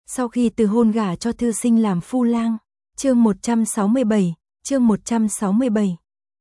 Sau khi từ hôn gả cho thư sinh làm phu lang. Chương 167, chương 167.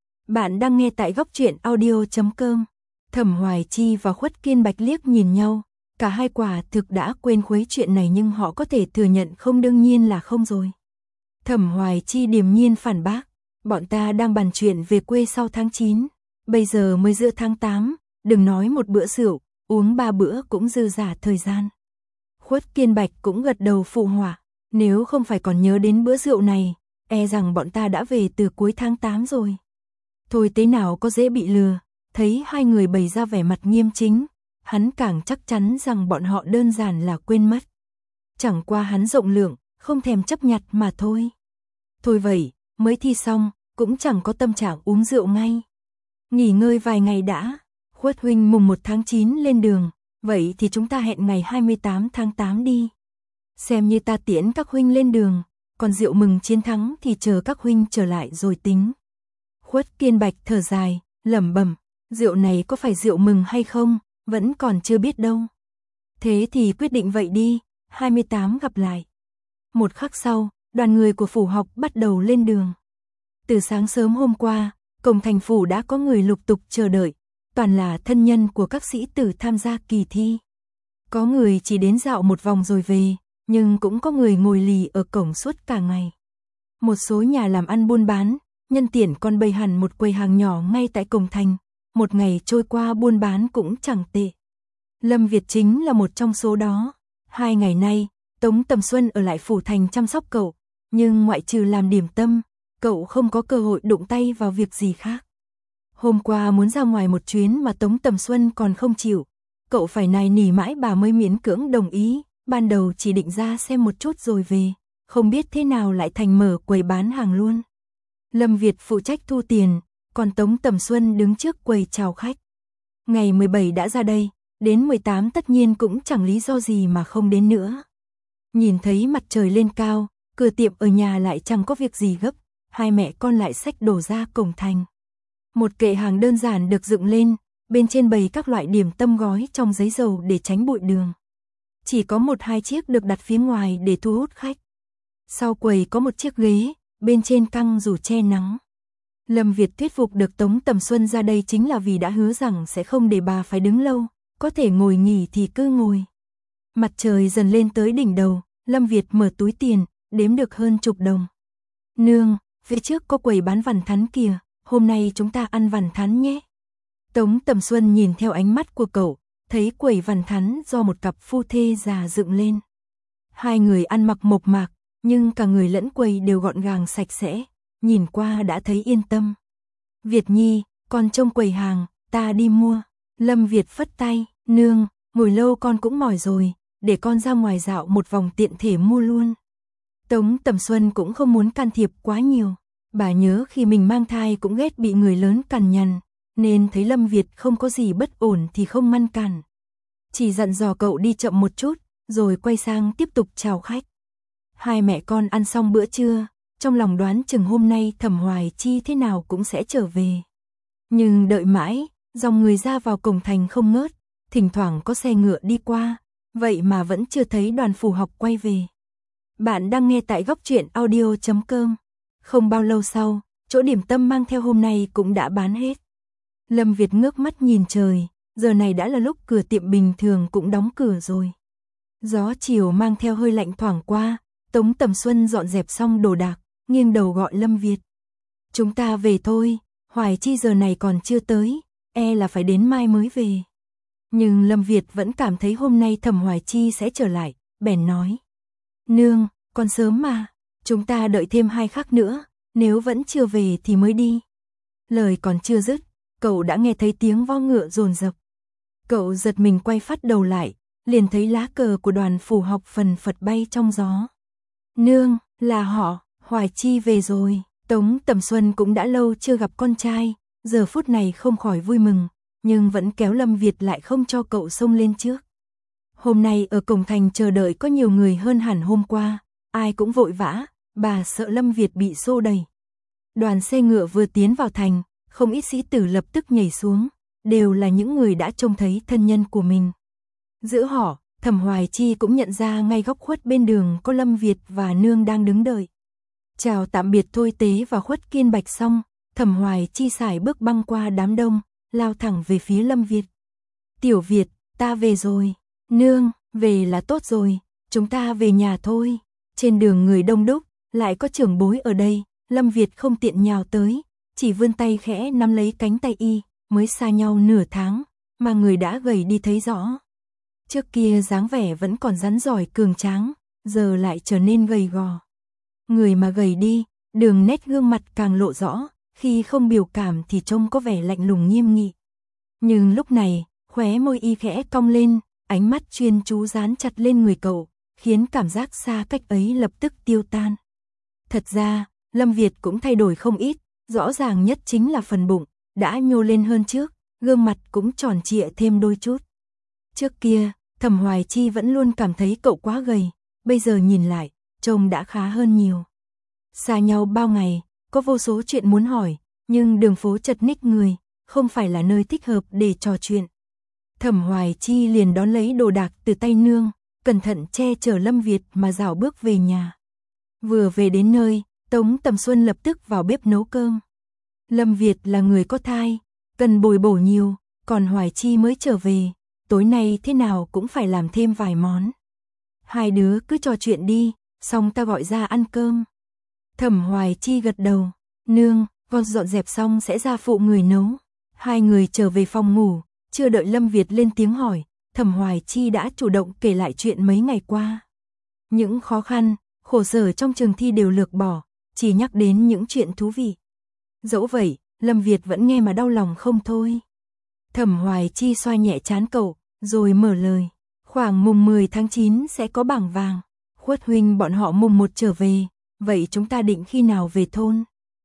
Bạn đang nghe tại góc truyện audio.com. Thẩm Hoài Chi và Khuất Kiên Bạch liếc nhìn nhau, cả hai quả thực đã quên khuấy chuyện này nhưng họ có thể thừa nhận không, đương nhiên là không rồi. Thẩm Hoài Chi điềm nhiên phản bác, bọn ta đang bàn chuyện về quê sau tháng 9, bây giờ mới giữa tháng 8, đừng nói một bữa rượu, uống 3 bữa cũng dư dả thời gian. Khuất Kiên Bạch cũng gật đầu phụ họa, nếu không phải còn nhớ đến bữa rượu này, e rằng bọn ta đã về từ cuối tháng 8 rồi. Thôi thế nào có dễ bị lừa, thấy hai người bày ra vẻ mặt nghiêm chính, hắn càng chắc chắn rằng bọn họ đơn giản là quên mất. Chẳng qua hắn rộng lượng, không thèm chấp nhặt mà thôi. Thôi vậy, mới thi xong, cũng chẳng có tâm trạng uống rượu ngay. Nghỉ ngơi vài ngày đã, Khuất huynh mùng 1 tháng 9 lên đường, vậy thì chúng ta hẹn ngày 28 tháng 8 đi. Xem như ta tiễn các huynh lên đường, còn rượu mừng chiến thắng thì chờ các huynh trở lại rồi tính. Khuất Kiên Bạch thở dài, lẩm bẩm, rượu này có phải rượu mừng hay không, vẫn còn chưa biết đâu. Thế thì quyết định vậy đi, 28 gặp lại. Một khắc sau, đoàn người của phủ học bắt đầu lên đường. Từ sáng sớm hôm qua, cổng thành phủ đã có người lục tục chờ đợi, toàn là thân nhân của các sĩ tử tham gia kỳ thi. Có người chỉ đến dạo một vòng rồi về, nhưng cũng có người ngồi lì ở cổng suốt cả ngày. Một số nhà làm ăn buôn bán, nhân tiện còn bày hẳn một quầy hàng nhỏ ngay tại cổng thành, một ngày trôi qua buôn bán cũng chẳng tệ. Lâm Việt chính là một trong số đó. 2 ngày nay, Tống Tầm Xuân ở lại phủ thành chăm sóc cậu, nhưng ngoại trừ làm điểm tâm, cậu không có cơ hội đụng tay vào việc gì khác. Hôm qua muốn ra ngoài một chuyến mà Tống Tầm Xuân còn không chịu, cậu phải nài nỉ mãi bà mới miễn cưỡng đồng ý, ban đầu chỉ định ra xem một chút rồi về, không biết thế nào lại thành mở quầy bán hàng luôn. Lâm Việt phụ trách thu tiền, còn Tống Tầm Xuân đứng trước quầy chào khách. Ngày 17 đã ra đây, đến 18 tất nhiên cũng chẳng lý do gì mà không đến nữa. Nhìn thấy mặt trời lên cao, cửa tiệm ở nhà lại chẳng có việc gì gấp, hai mẹ con lại xách đồ ra cổng thành. Một kệ hàng đơn giản được dựng lên, bên trên bày các loại điểm tâm gói trong giấy dầu để tránh bụi đường. Chỉ có 1-2 chiếc được đặt phía ngoài để thu hút khách. Sau quầy có một chiếc ghế, bên trên căng dù che nắng. Lâm Việt thuyết phục được Tống Tầm Xuân ra đây chính là vì đã hứa rằng sẽ không để bà phải đứng lâu, có thể ngồi nghỉ thì cứ ngồi. Mặt trời dần lên tới đỉnh đầu, Lâm Việt mở túi tiền, đếm được hơn chục đồng. Nương, phía trước có quầy bán vằn thắn kìa, hôm nay chúng ta ăn vằn thắn nhé. Tống Tầm Xuân nhìn theo ánh mắt của cậu, thấy quầy vằn thắn do một cặp phu thê già dựng lên. Hai người ăn mặc mộc mạc, nhưng cả người lẫn quầy đều gọn gàng sạch sẽ, nhìn qua đã thấy yên tâm. Việt Nhi, con trông quầy hàng, ta đi mua. Lâm Việt phất tay, nương, ngồi lâu con cũng mỏi rồi, để con ra ngoài dạo một vòng tiện thể mua luôn. Tống Tầm Xuân cũng không muốn can thiệp quá nhiều, bà nhớ khi mình mang thai cũng ghét bị người lớn cằn nhằn, nên thấy Lâm Việt không có gì bất ổn thì không ngăn cản. Chỉ dặn dò cậu đi chậm một chút, rồi quay sang tiếp tục chào khách. Hai mẹ con ăn xong bữa trưa, trong lòng đoán chừng hôm nay Thẩm Hoài Chi thế nào cũng sẽ trở về. Nhưng đợi mãi, dòng người ra vào cổng thành không ngớt, thỉnh thoảng có xe ngựa đi qua, vậy mà vẫn chưa thấy đoàn phủ học quay về. Bạn đang nghe tại góc truyện audio.com. Không bao lâu sau, chỗ điểm tâm mang theo hôm nay cũng đã bán hết. Lâm Việt ngước mắt nhìn trời, giờ này đã là lúc cửa tiệm bình thường cũng đóng cửa rồi. Gió chiều mang theo hơi lạnh thoảng qua, Tống Tầm Xuân dọn dẹp xong đồ đạc, nghiêng đầu gọi Lâm Việt. Chúng ta về thôi, Hoài Chi giờ này còn chưa tới, e là phải đến mai mới về. Nhưng Lâm Việt vẫn cảm thấy hôm nay Thẩm Hoài Chi sẽ trở lại, bèn nói. Nương, còn sớm mà, chúng ta đợi thêm 2 khắc nữa, nếu vẫn chưa về thì mới đi. Lời còn chưa dứt, cậu đã nghe thấy tiếng vó ngựa dồn dập. Cậu giật mình quay phát đầu lại, liền thấy lá cờ của đoàn phủ học phần phật bay trong gió. Nương, là họ, Hoài Chi về rồi. Tống Tầm Xuân cũng đã lâu chưa gặp con trai, giờ phút này không khỏi vui mừng, nhưng vẫn kéo Lâm Việt lại không cho cậu xông lên trước. Hôm nay ở cổng thành chờ đợi có nhiều người hơn hẳn hôm qua, ai cũng vội vã, bà sợ Lâm Việt bị xô đẩy. Đoàn xe ngựa vừa tiến vào thành, không ít sĩ tử lập tức nhảy xuống, đều là những người đã trông thấy thân nhân của mình. Giữa họ, Thẩm Hoài Chi cũng nhận ra ngay góc khuất bên đường có Lâm Việt và Nương đang đứng đợi. Chào tạm biệt Thôi Tế và Khuất Kiên Bạch xong, Thẩm Hoài Chi sải bước băng qua đám đông, lao thẳng về phía Lâm Việt. Tiểu Việt, ta về rồi. Nương, về là tốt rồi, chúng ta về nhà thôi. Trên đường người đông đúc, lại có trưởng bối ở đây, Lâm Việt không tiện nhào tới, chỉ vươn tay khẽ nắm lấy cánh tay y, mới xa nhau nửa tháng, mà người đã gầy đi thấy rõ. Trước kia dáng vẻ vẫn còn rắn giỏi cường tráng, giờ lại trở nên gầy gò. Người mà gầy đi, đường nét gương mặt càng lộ rõ, khi không biểu cảm thì trông có vẻ lạnh lùng nghiêm nghị. Nhưng lúc này, khóe môi y khẽ cong lên, ánh mắt chuyên chú dán chặt lên người cậu, khiến cảm giác xa cách ấy lập tức tiêu tan. Thật ra, Lâm Việt cũng thay đổi không ít, rõ ràng nhất chính là phần bụng, đã nhô lên hơn trước, gương mặt cũng tròn trịa thêm đôi chút. Trước kia, Thẩm Hoài Chi vẫn luôn cảm thấy cậu quá gầy, bây giờ nhìn lại, trông đã khá hơn nhiều. Xa nhau bao ngày, có vô số chuyện muốn hỏi, nhưng đường phố chật ních người, không phải là nơi thích hợp để trò chuyện. Thẩm Hoài Chi liền đón lấy đồ đạc từ tay Nương, cẩn thận che chở Lâm Việt mà rảo bước về nhà. Vừa về đến nơi, Tống Tầm Xuân lập tức vào bếp nấu cơm. Lâm Việt là người có thai, cần bồi bổ nhiều, còn Hoài Chi mới trở về, tối nay thế nào cũng phải làm thêm vài món. Hai đứa cứ trò chuyện đi, xong ta gọi ra ăn cơm. Thẩm Hoài Chi gật đầu, Nương, con dọn dẹp xong sẽ ra phụ người nấu. Hai người trở về phòng ngủ, chưa đợi Lâm Việt lên tiếng hỏi, Thẩm Hoài Chi đã chủ động kể lại chuyện mấy ngày qua. Những khó khăn, khổ sở trong trường thi đều lược bỏ, chỉ nhắc đến những chuyện thú vị. Dẫu vậy, Lâm Việt vẫn nghe mà đau lòng không thôi. Thẩm Hoài Chi xoa nhẹ trán cậu, rồi mở lời. Khoảng mùng 10 tháng 9 sẽ có bảng vàng. Khuất huynh bọn họ mùng 1 trở về, vậy chúng ta định khi nào về thôn?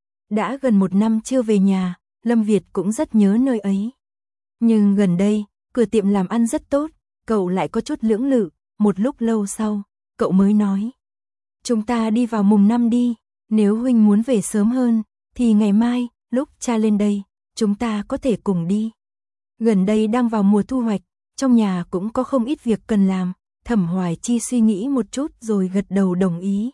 Đã gần 1 năm chưa về nhà, Lâm Việt cũng rất nhớ nơi ấy. Nhưng gần đây, cửa tiệm làm ăn rất tốt, cậu lại có chút lưỡng lự, một lúc lâu sau, cậu mới nói. Chúng ta đi vào mùng 5 đi, nếu huynh muốn về sớm hơn, thì ngày mai, lúc cha lên đây, chúng ta có thể cùng đi. Gần đây đang vào mùa thu hoạch, trong nhà cũng có không ít việc cần làm, Thẩm Hoài Chi suy nghĩ một chút rồi gật đầu đồng ý.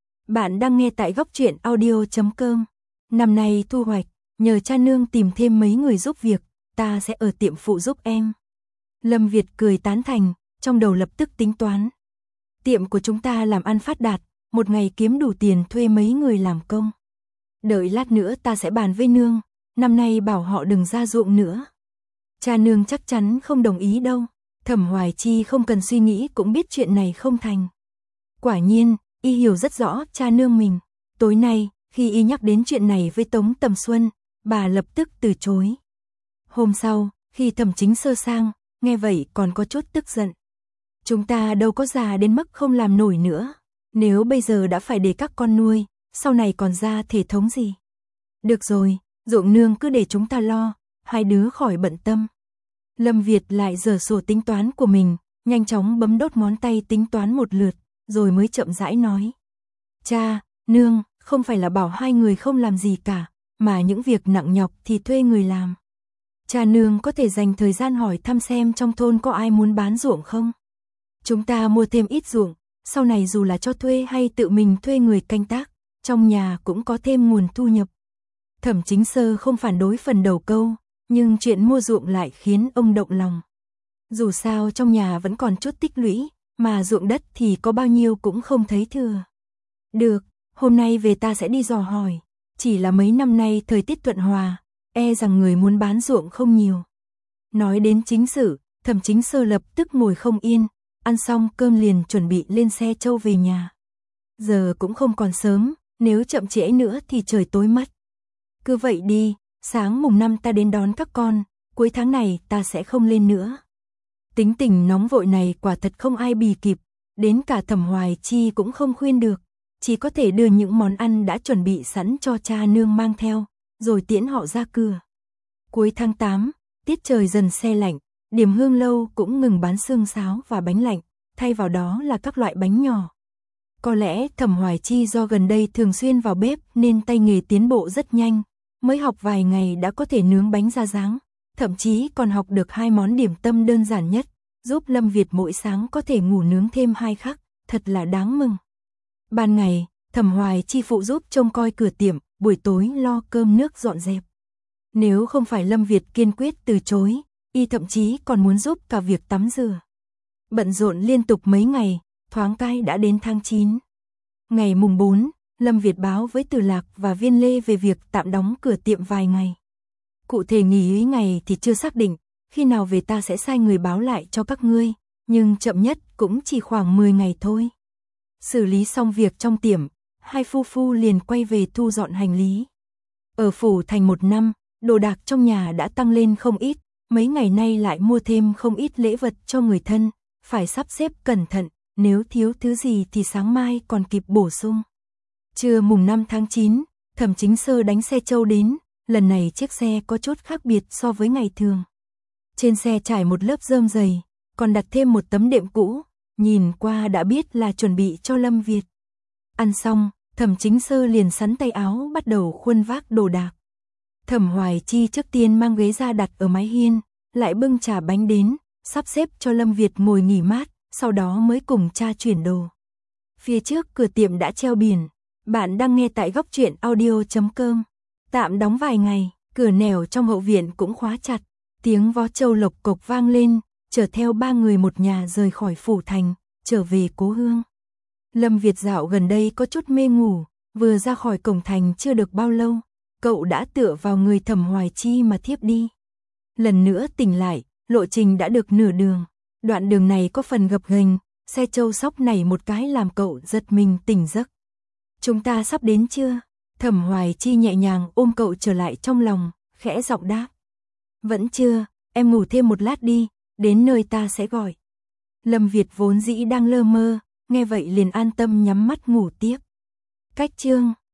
Bạn đang nghe tại Góc Truyện Audio.com. Năm nay thu hoạch, nhờ cha Nương tìm thêm mấy người giúp việc, ta sẽ ở tiệm phụ giúp em. Lâm Việt cười tán thành, trong đầu lập tức tính toán. Tiệm của chúng ta làm ăn phát đạt, một ngày kiếm đủ tiền thuê mấy người làm công. Đợi lát nữa ta sẽ bàn với Nương, năm nay bảo họ đừng ra ruộng nữa. Cha Nương chắc chắn không đồng ý đâu. Thẩm Hoài Chi không cần suy nghĩ cũng biết chuyện này không thành. Quả nhiên, y hiểu rất rõ cha Nương mình. Tối nay, khi y nhắc đến chuyện này với Tống Tầm Xuân, bà lập tức từ chối. Hôm sau, khi Thẩm Chính Sơ sang, nghe vậy còn có chút tức giận. Chúng ta đâu có già đến mức không làm nổi nữa. Nếu bây giờ đã phải để các con nuôi, sau này còn ra thể thống gì? Được rồi, ruộng nương cứ để chúng ta lo, hai đứa khỏi bận tâm. Lâm Việt lại giở sổ tính toán của mình, nhanh chóng bấm đốt ngón tay tính toán một lượt, rồi mới chậm rãi nói. Cha, Nương, không phải là bảo hai người không làm gì cả, mà những việc nặng nhọc thì thuê người làm. Cha Nương có thể dành thời gian hỏi thăm xem trong thôn có ai muốn bán ruộng không? Chúng ta mua thêm ít ruộng, sau này dù là cho thuê hay tự mình thuê người canh tác, trong nhà cũng có thêm nguồn thu nhập. Thẩm Chính Sơ không phản đối phần đầu câu, nhưng chuyện mua ruộng lại khiến ông động lòng. Dù sao trong nhà vẫn còn chút tích lũy, mà ruộng đất thì có bao nhiêu cũng không thấy thừa. Được, hôm nay về ta sẽ đi dò hỏi, chỉ là mấy năm nay thời tiết thuận hòa, e rằng người muốn bán ruộng không nhiều. Nói đến chính sự, Thẩm Chính Sơ lập tức ngồi không yên, ăn xong cơm liền chuẩn bị lên xe trâu về nhà. Giờ cũng không còn sớm, nếu chậm trễ nữa thì trời tối mất. Cứ vậy đi, sáng mùng 5 ta đến đón các con, cuối tháng này ta sẽ không lên nữa. Tính tình nóng vội này quả thật không ai bì kịp, đến cả Thẩm Hoài Chi cũng không khuyên được, chỉ có thể đưa những món ăn đã chuẩn bị sẵn cho cha Nương mang theo, rồi tiễn họ ra cửa. Cuối tháng 8, tiết trời dần se lạnh, Điểm Hương Lâu cũng ngừng bán xương sáo và bánh lạnh, thay vào đó là các loại bánh nhỏ. Có lẽ Thẩm Hoài Chi do gần đây thường xuyên vào bếp nên tay nghề tiến bộ rất nhanh, mới học vài ngày đã có thể nướng bánh ra dáng, thậm chí còn học được 2 món điểm tâm đơn giản nhất, giúp Lâm Việt mỗi sáng có thể ngủ nướng thêm 2 khắc, thật là đáng mừng. Ban ngày, Thẩm Hoài Chi phụ giúp trông coi cửa tiệm, buổi tối lo cơm nước dọn dẹp. Nếu không phải Lâm Việt kiên quyết từ chối, y thậm chí còn muốn giúp cả việc tắm rửa. Bận rộn liên tục mấy ngày, thoáng cái đã đến tháng 9. Ngày mùng 4, Lâm Việt báo với Từ Lạc và Viên Lê về việc tạm đóng cửa tiệm vài ngày. Cụ thể nghỉ ngày thì chưa xác định, khi nào về ta sẽ sai người báo lại cho các ngươi, nhưng chậm nhất cũng chỉ khoảng 10 ngày thôi. Xử lý xong việc trong tiệm, hai phu phu liền quay về thu dọn hành lý. Ở phủ thành 1 năm, đồ đạc trong nhà đã tăng lên không ít, mấy ngày nay lại mua thêm không ít lễ vật cho người thân, phải sắp xếp cẩn thận, nếu thiếu thứ gì thì sáng mai còn kịp bổ sung. Trưa mùng 5 tháng 9, Thẩm Chính Sơ đánh xe trâu đến, lần này chiếc xe có chút khác biệt so với ngày thường. Trên xe trải một lớp rơm dày, còn đặt thêm một tấm đệm cũ, nhìn qua đã biết là chuẩn bị cho Lâm Việt. Ăn xong, Thẩm Chính Sơ liền sắn tay áo bắt đầu khuân vác đồ đạc. Thẩm Hoài Chi trước tiên mang ghế ra đặt ở mái hiên, lại bưng trà bánh đến, sắp xếp cho Lâm Việt ngồi nghỉ mát, sau đó mới cùng cha chuyển đồ. Phía trước cửa tiệm đã treo biển, bạn đang nghe tại góc truyện audio.com. Tạm đóng vài ngày, cửa nẻo trong hậu viện cũng khóa chặt, tiếng vó trâu lộc cộc vang lên, chở theo 3 người một nhà rời khỏi phủ thành, trở về cố hương. Lâm Việt dạo gần đây có chút mê ngủ, vừa ra khỏi cổng thành chưa được bao lâu, cậu đã tựa vào người Thẩm Hoài Chi mà thiếp đi. Lần nữa tỉnh lại, lộ trình đã được nửa đường, đoạn đường này có phần gập ghềnh, xe trâu sóc nảy một cái làm cậu giật mình tỉnh giấc. Chúng ta sắp đến chưa? Thẩm Hoài Chi nhẹ nhàng ôm cậu trở lại trong lòng, khẽ giọng đáp. Vẫn chưa, em ngủ thêm một lát đi, đến nơi ta sẽ gọi. Lâm Việt vốn dĩ đang lơ mơ, nghe vậy liền an tâm nhắm mắt ngủ tiếp. Cách chương